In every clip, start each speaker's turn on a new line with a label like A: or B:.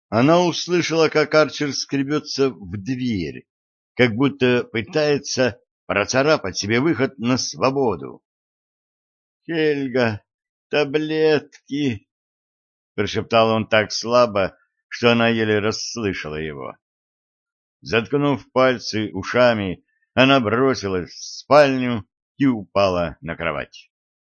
A: Она услышала, как Арчер скребется в дверь, как будто пытается процарапать себе выход на свободу. «Хельга, таблетки!» — прошептал он так слабо, что она еле расслышала его. Заткнув пальцы ушами, она бросилась в спальню и упала на кровать.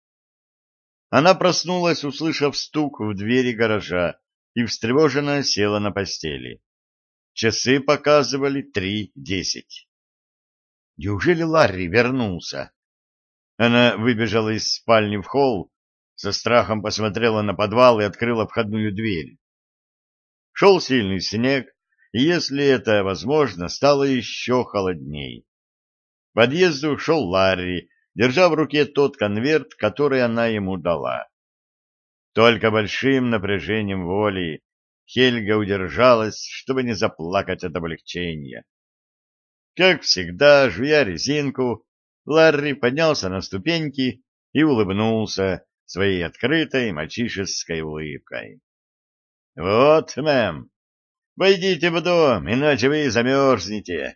A: Она проснулась, услышав стук в двери гаража, и встревоженно села на постели. Часы показывали 3:10. Неужели Ларри вернулся? Она выбежала из спальни в холл, со страхом посмотрела на подвал и открыла входную дверь. Шел сильный снег, и, если это возможно, стало еще холодней. К подъезду шел Ларри, держа в руке тот конверт, который она ему дала. Только большим напряжением воли Хельга удержалась, чтобы не заплакать от облегчения. Как всегда, жуя резинку, Ларри поднялся на ступеньки и улыбнулся своей открытой мальчишеской улыбкой. — Вот, мэм, войдите в дом, иначе вы замерзнете.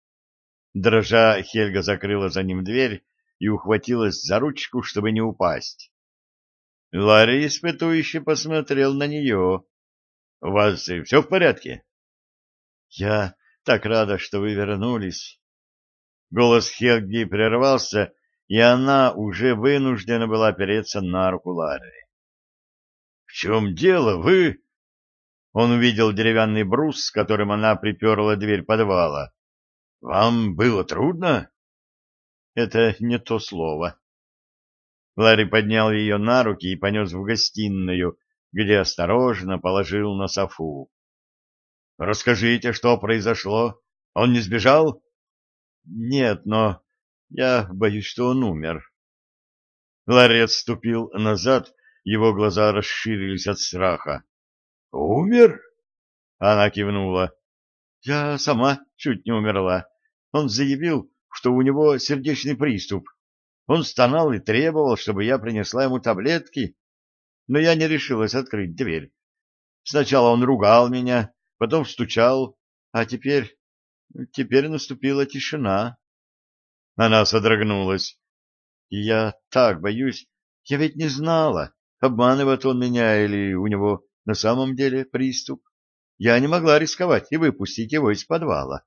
A: Дрожа, Хельга закрыла за ним дверь и ухватилась за ручку, чтобы не упасть. Ларри испытующе посмотрел на нее. — У вас все в порядке? — Я так рада, что вы вернулись. Голос Хельги прервался, и она уже вынуждена была опереться на руку Ларри. — В чем дело? Вы... Он увидел деревянный брус, с которым она приперла дверь подвала. — Вам было трудно? — Это не то слово. Ларри поднял ее на руки и понес в гостиную, где осторожно положил на софу. — Расскажите, что произошло? Он не сбежал? — Нет, но я боюсь, что он умер. Ларри отступил назад, его глаза расширились от страха. — Умер? — она кивнула. — Я сама чуть не умерла. Он заявил, что у него сердечный приступ. Он стонал и требовал, чтобы я принесла ему таблетки, но я не решилась открыть дверь. Сначала он ругал меня, потом стучал, а теперь наступила тишина. Она содрогнулась. И я так боюсь, я ведь не знала, обманывает он меня или у него на самом деле приступ. Я не могла рисковать и выпустить его из подвала.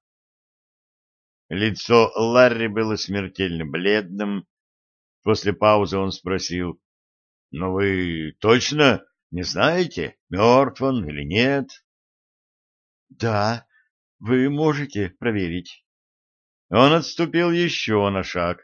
A: Лицо Ларри было смертельно бледным. После паузы он спросил: — Но вы точно не знаете, мертв он или нет? — Да, вы можете проверить. Он отступил еще на шаг.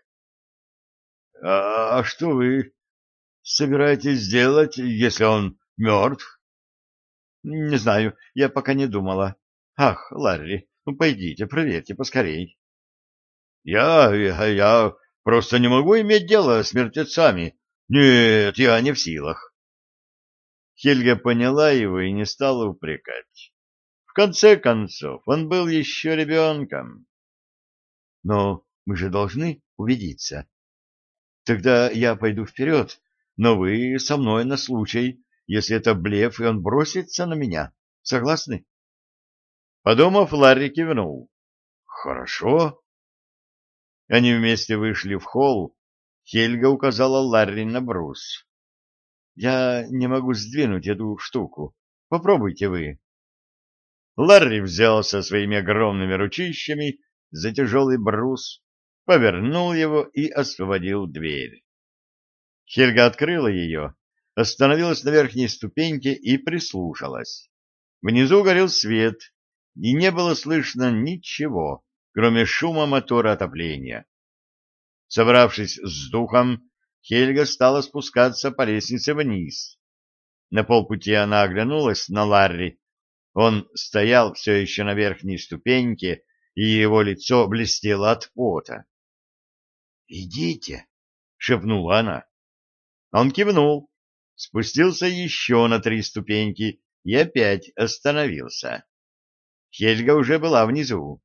A: — А что вы собираетесь сделать, если он мертв? — Не знаю, я пока не думала. Ах, Ларри, ну пойдите, проверьте поскорей. — Я просто не могу иметь дело с мертвецами. Нет, я не в силах. Хельга поняла его и не стала упрекать. В конце концов, он был еще ребенком. — Но мы же должны убедиться. Тогда я пойду вперед, но вы со мной на случай, если это блеф, и он бросится на меня. Согласны? Подумав, Ларри кивнул. — Хорошо. Они вместе вышли в холл. Хельга указала Ларри на брус. — Я не могу сдвинуть эту штуку. Попробуйте вы. Ларри взялся своими огромными ручищами за тяжелый брус, повернул его и освободил дверь. Хельга открыла ее, остановилась на верхней ступеньке и прислушалась. Внизу горел свет, и не было слышно ничего, кроме шума мотора отопления. Собравшись с духом, Хельга стала спускаться по лестнице вниз. На полпути она оглянулась на Ларри. Он стоял все еще на верхней ступеньке, и его лицо блестело от пота. — Идите, — шепнула она. Он кивнул, спустился еще на 3 ступеньки и опять остановился. Хельга уже была внизу.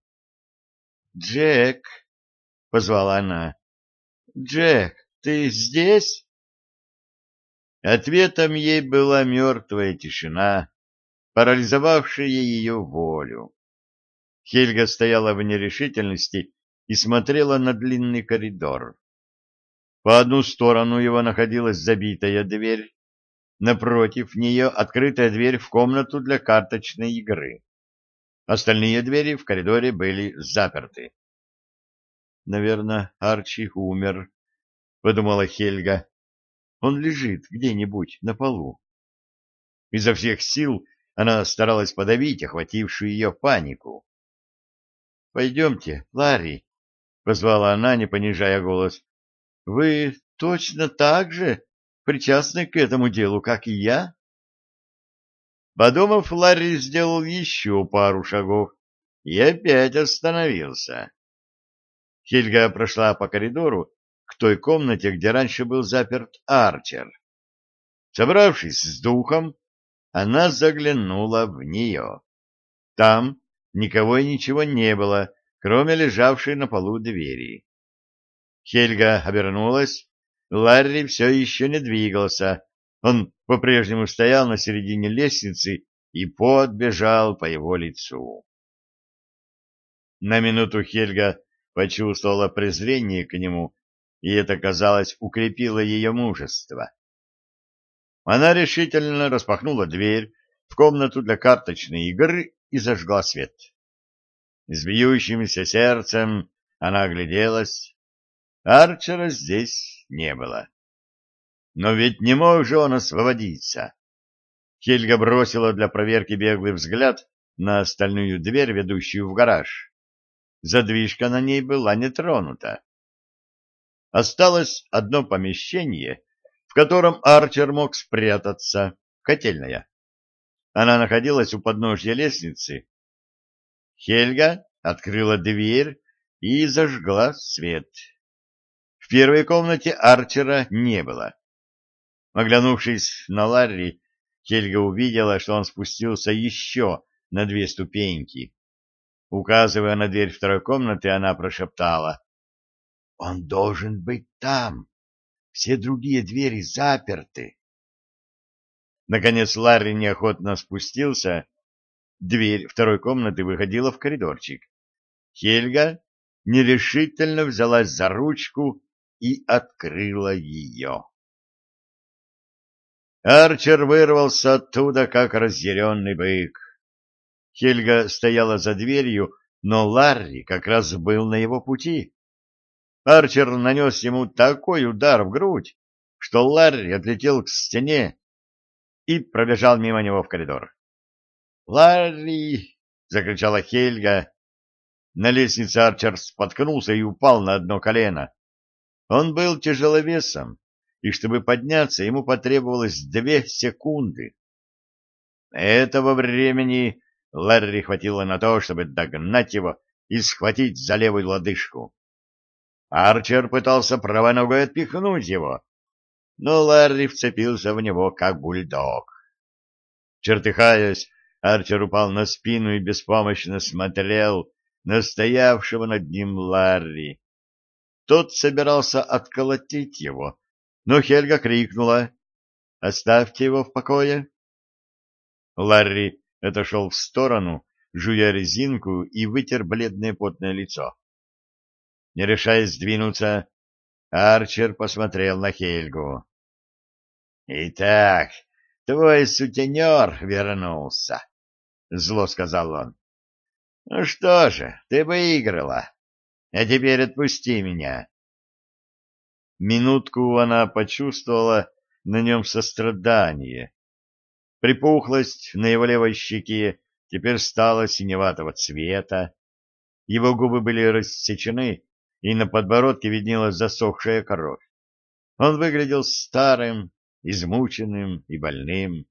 A: «Джек!» — позвала она. «Джек, ты здесь?» Ответом ей была мертвая тишина, парализовавшее ее волю. Хельга стояла в нерешительности и смотрела на длинный коридор. По одну сторону его находилась забитая дверь, напротив нее открытая дверь в комнату для карточной игры. Остальные двери в коридоре были заперты. «Наверное, Арчи умер», — подумала Хельга. «Он лежит где-нибудь на полу». Изо всех сил она старалась подавить охватившую ее панику. «Пойдемте, Ларри», — позвала она, не понижая голос. «Вы точно так же причастны к этому делу, как и я?» Подумав, Ларри сделал еще пару шагов и опять остановился. Хельга прошла по коридору к той комнате, где раньше был заперт Арчер. Собравшись с духом, она заглянула в нее. Там никого и ничего не было, кроме лежавшей на полу двери. Хельга обернулась. Ларри все еще не двигался. Он по-прежнему стоял на середине лестницы, и пот бежал по его лицу. На минуту Хельга почувствовала презрение к нему, и это, казалось, укрепило ее мужество. Она решительно распахнула дверь в комнату для карточной игры и зажгла свет. С бьющимся сердцем она огляделась. Арчера здесь не было. Но ведь не мог же он освободиться. Хельга бросила для проверки беглый взгляд на остальную дверь, ведущую в гараж. Задвижка на ней была не тронута. Осталось одно помещение, в котором Арчер мог спрятаться — котельная. Она находилась у подножья лестницы. Хельга открыла дверь и зажгла свет. В первой комнате Арчера не было. Оглянувшись на Ларри, Хельга увидела, что он спустился еще на 2 ступеньки. Указывая на дверь второй комнаты, она прошептала: «Он должен быть там. Все другие двери заперты». Наконец Ларри неохотно спустился. Дверь второй комнаты выходила в коридорчик. Хельга нерешительно взялась за ручку и открыла ее. Арчер вырвался оттуда, как разъяренный бык. Хельга стояла за дверью, но Ларри как раз был на его пути. Арчер нанес ему такой удар в грудь, что Ларри отлетел к стене и пробежал мимо него в коридор. «Ларри!» — закричала Хельга. На лестнице Арчер споткнулся и упал на одно колено. Он был тяжеловесом, и чтобы подняться, ему потребовалось 2 секунды. Этого времени Ларри хватило на то, чтобы догнать его и схватить за левую лодыжку. Арчер пытался правой ногой отпихнуть его, но Ларри вцепился в него, как бульдог. Чертыхаясь, Арчер упал на спину и беспомощно смотрел на стоявшего над ним Ларри. Тот собирался отколотить его, но Хельга крикнула: «Оставьте его в покое!» Ларри отошел в сторону, жуя резинку, и вытер бледное потное лицо. Не решаясь сдвинуться, Арчер посмотрел на Хельгу. «Итак, твой сутенер вернулся», — зло сказал он. «Ну что же, ты выиграла. А теперь отпусти меня». Минутку она почувствовала на нем сострадание. Припухлость на его левой щеке теперь стала синеватого цвета. Его губы были рассечены, и на подбородке виднелась засохшая кровь. Он выглядел старым, измученным и больным.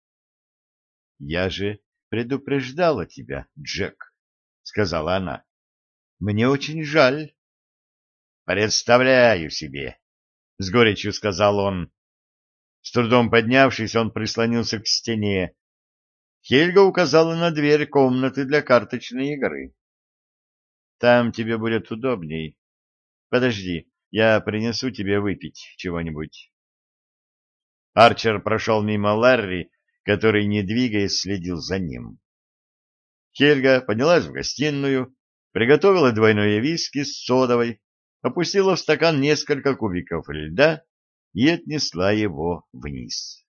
A: — Я же предупреждала тебя, Джек, — сказала она. — Мне очень жаль. — Представляю себе, — с горечью сказал он. С трудом поднявшись, он прислонился к стене. Хельга указала на дверь комнаты для карточной игры. — Там тебе будет удобней. Подожди, я принесу тебе выпить чего-нибудь. Арчер прошел мимо Ларри, который, не двигаясь, следил за ним. Хельга поднялась в гостиную, приготовила двойное виски с содовой, опустила в стакан несколько кубиков льда и отнесла его вниз.